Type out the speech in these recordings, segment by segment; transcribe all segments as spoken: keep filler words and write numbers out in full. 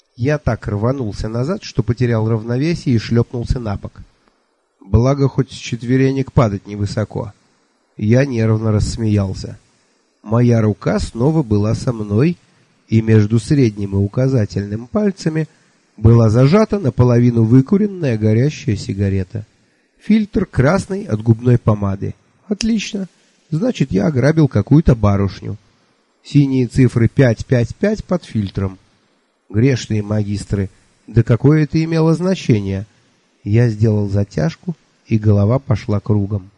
Я так рванулся назад, что потерял равновесие и шлепнулся на бок. Благо, хоть с четверенек падать невысоко. Я нервно рассмеялся. Моя рука снова была со мной, и между средним и указательным пальцами была зажата наполовину выкуренная горящая сигарета. Фильтр красный от губной помады. Отлично. Значит, я ограбил какую-то барышню. Синие цифры пять пять пять под фильтром. Грешные магистры, да какое это имело значение? Я сделал затяжку, и голова пошла кругом.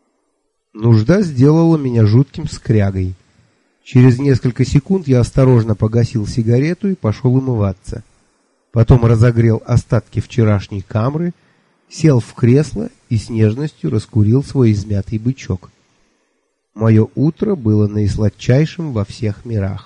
Нужда сделала меня жутким скрягой. Через несколько секунд я осторожно погасил сигарету и пошел умываться. Потом разогрел остатки вчерашней камры, сел в кресло и с нежностью раскурил свой измятый бычок. Мое утро было наисладчайшим во всех мирах.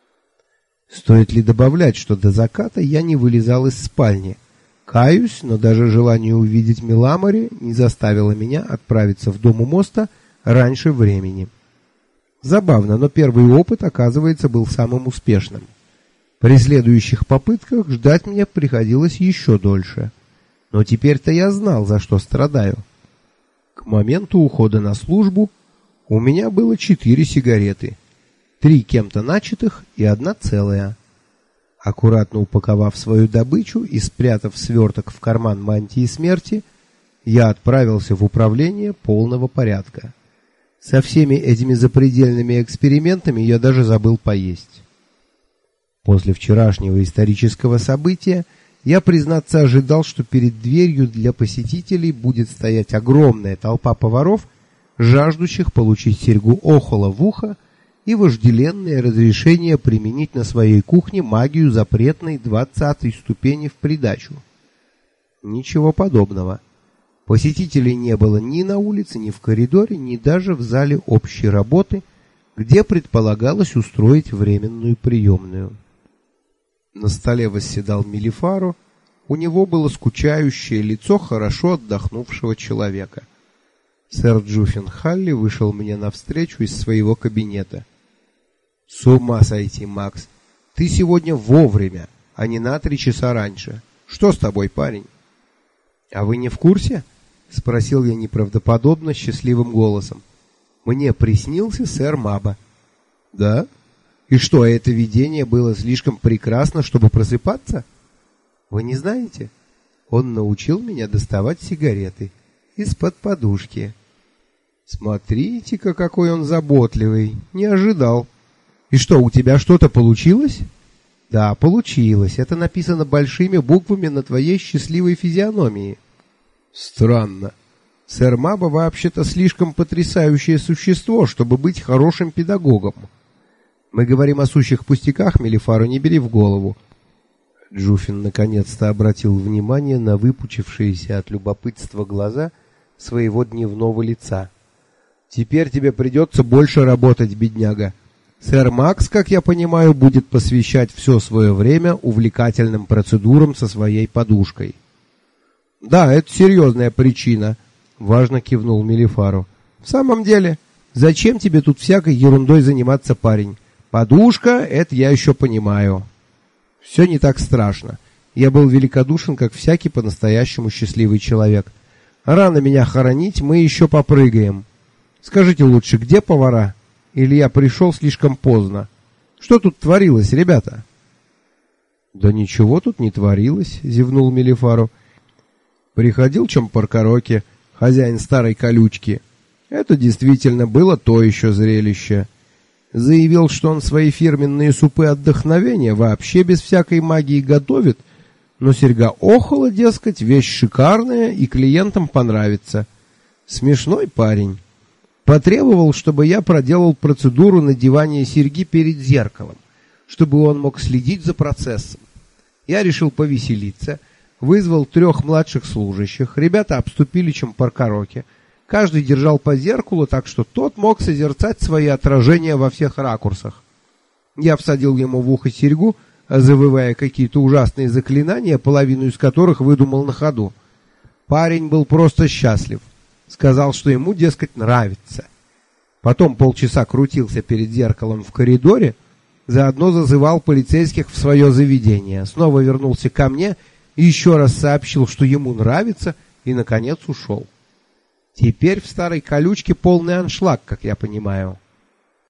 Стоит ли добавлять, что до заката я не вылезал из спальни? Каюсь, но даже желание увидеть Миламори не заставило меня отправиться в дом у моста раньше времени. Забавно, но первый опыт, оказывается, был самым успешным. При следующих попытках ждать мне приходилось еще дольше. Но теперь-то я знал, за что страдаю. К моменту ухода на службу у меня было четыре сигареты. Три кем-то начатых и одна целая. Аккуратно упаковав свою добычу и спрятав сверток в карман мантии смерти, я отправился в управление полного порядка. Со всеми этими запредельными экспериментами я даже забыл поесть. После вчерашнего исторического события я, признаться, ожидал, что перед дверью для посетителей будет стоять огромная толпа поваров, жаждущих получить серьгу Охола в ухо и вожделенное разрешение применить на своей кухне магию запретной двадцатой ступени в придачу. Ничего подобного. Посетителей не было ни на улице, ни в коридоре, ни даже в зале общей работы, где предполагалось устроить временную приемную. На столе восседал Мелифаро, у него было скучающее лицо хорошо отдохнувшего человека. Сэр Джуффин Халли вышел мне навстречу из своего кабинета. «С ума сойти, Макс! Ты сегодня вовремя, а не на три часа раньше. Что с тобой, парень?» «А вы не в курсе?» — спросил я неправдоподобно счастливым голосом. «Мне приснился сэр Маба». «Да? И что, это видение было слишком прекрасно, чтобы просыпаться?» «Вы не знаете? Он научил меня доставать сигареты из-под подушки». «Смотрите-ка, какой он заботливый! Не ожидал. И что, у тебя что-то получилось?» «Да, получилось. Это написано большими буквами на твоей счастливой физиономии». «Странно. Сэр Маба вообще-то слишком потрясающее существо, чтобы быть хорошим педагогом». «Мы говорим о сущих пустяках, Мелифаро, не бери в голову». Джуффин наконец-то обратил внимание на выпучившиеся от любопытства глаза своего дневного лица. «Теперь тебе придется больше работать, бедняга. Сэр Макс, как я понимаю, будет посвящать все свое время увлекательным процедурам со своей подушкой». «Да, это серьезная причина», — важно кивнул Мелифаро. «В самом деле, зачем тебе тут всякой ерундой заниматься, парень? Подушка — это я еще понимаю. Все не так страшно. Я был великодушен, как всякий по-настоящему счастливый человек. Рано меня хоронить, мы еще попрыгаем. Скажите лучше, где повара? Или я пришел слишком поздно? Что тут творилось, ребята?» «Да ничего тут не творилось», — зевнул Мелифаро. «Приходил Чампаркароки, хозяин старой колючки. Это действительно было то еще зрелище. Заявил, что он свои фирменные супы отдохновения вообще без всякой магии готовит, но серьга Охола, дескать, вещь шикарная и клиентам понравится. Смешной парень. Потребовал, чтобы я проделал процедуру надевания серьги перед зеркалом, чтобы он мог следить за процессом. Я решил повеселиться, вызвал трех младших служащих, ребята обступили Чампаркароки. Каждый держал по зеркалу, так что тот мог созерцать свои отражения во всех ракурсах. Я всадил ему в ухо серьгу, завывая какие-то ужасные заклинания, половину из которых выдумал на ходу. Парень был просто счастлив. Сказал, что ему, дескать, нравится. Потом полчаса крутился перед зеркалом в коридоре, Заодно зазывал полицейских в свое заведение. Снова вернулся ко мне и еще раз сообщил, что ему нравится, и, наконец, ушел. Теперь в старой колючке полный аншлаг, как я понимаю.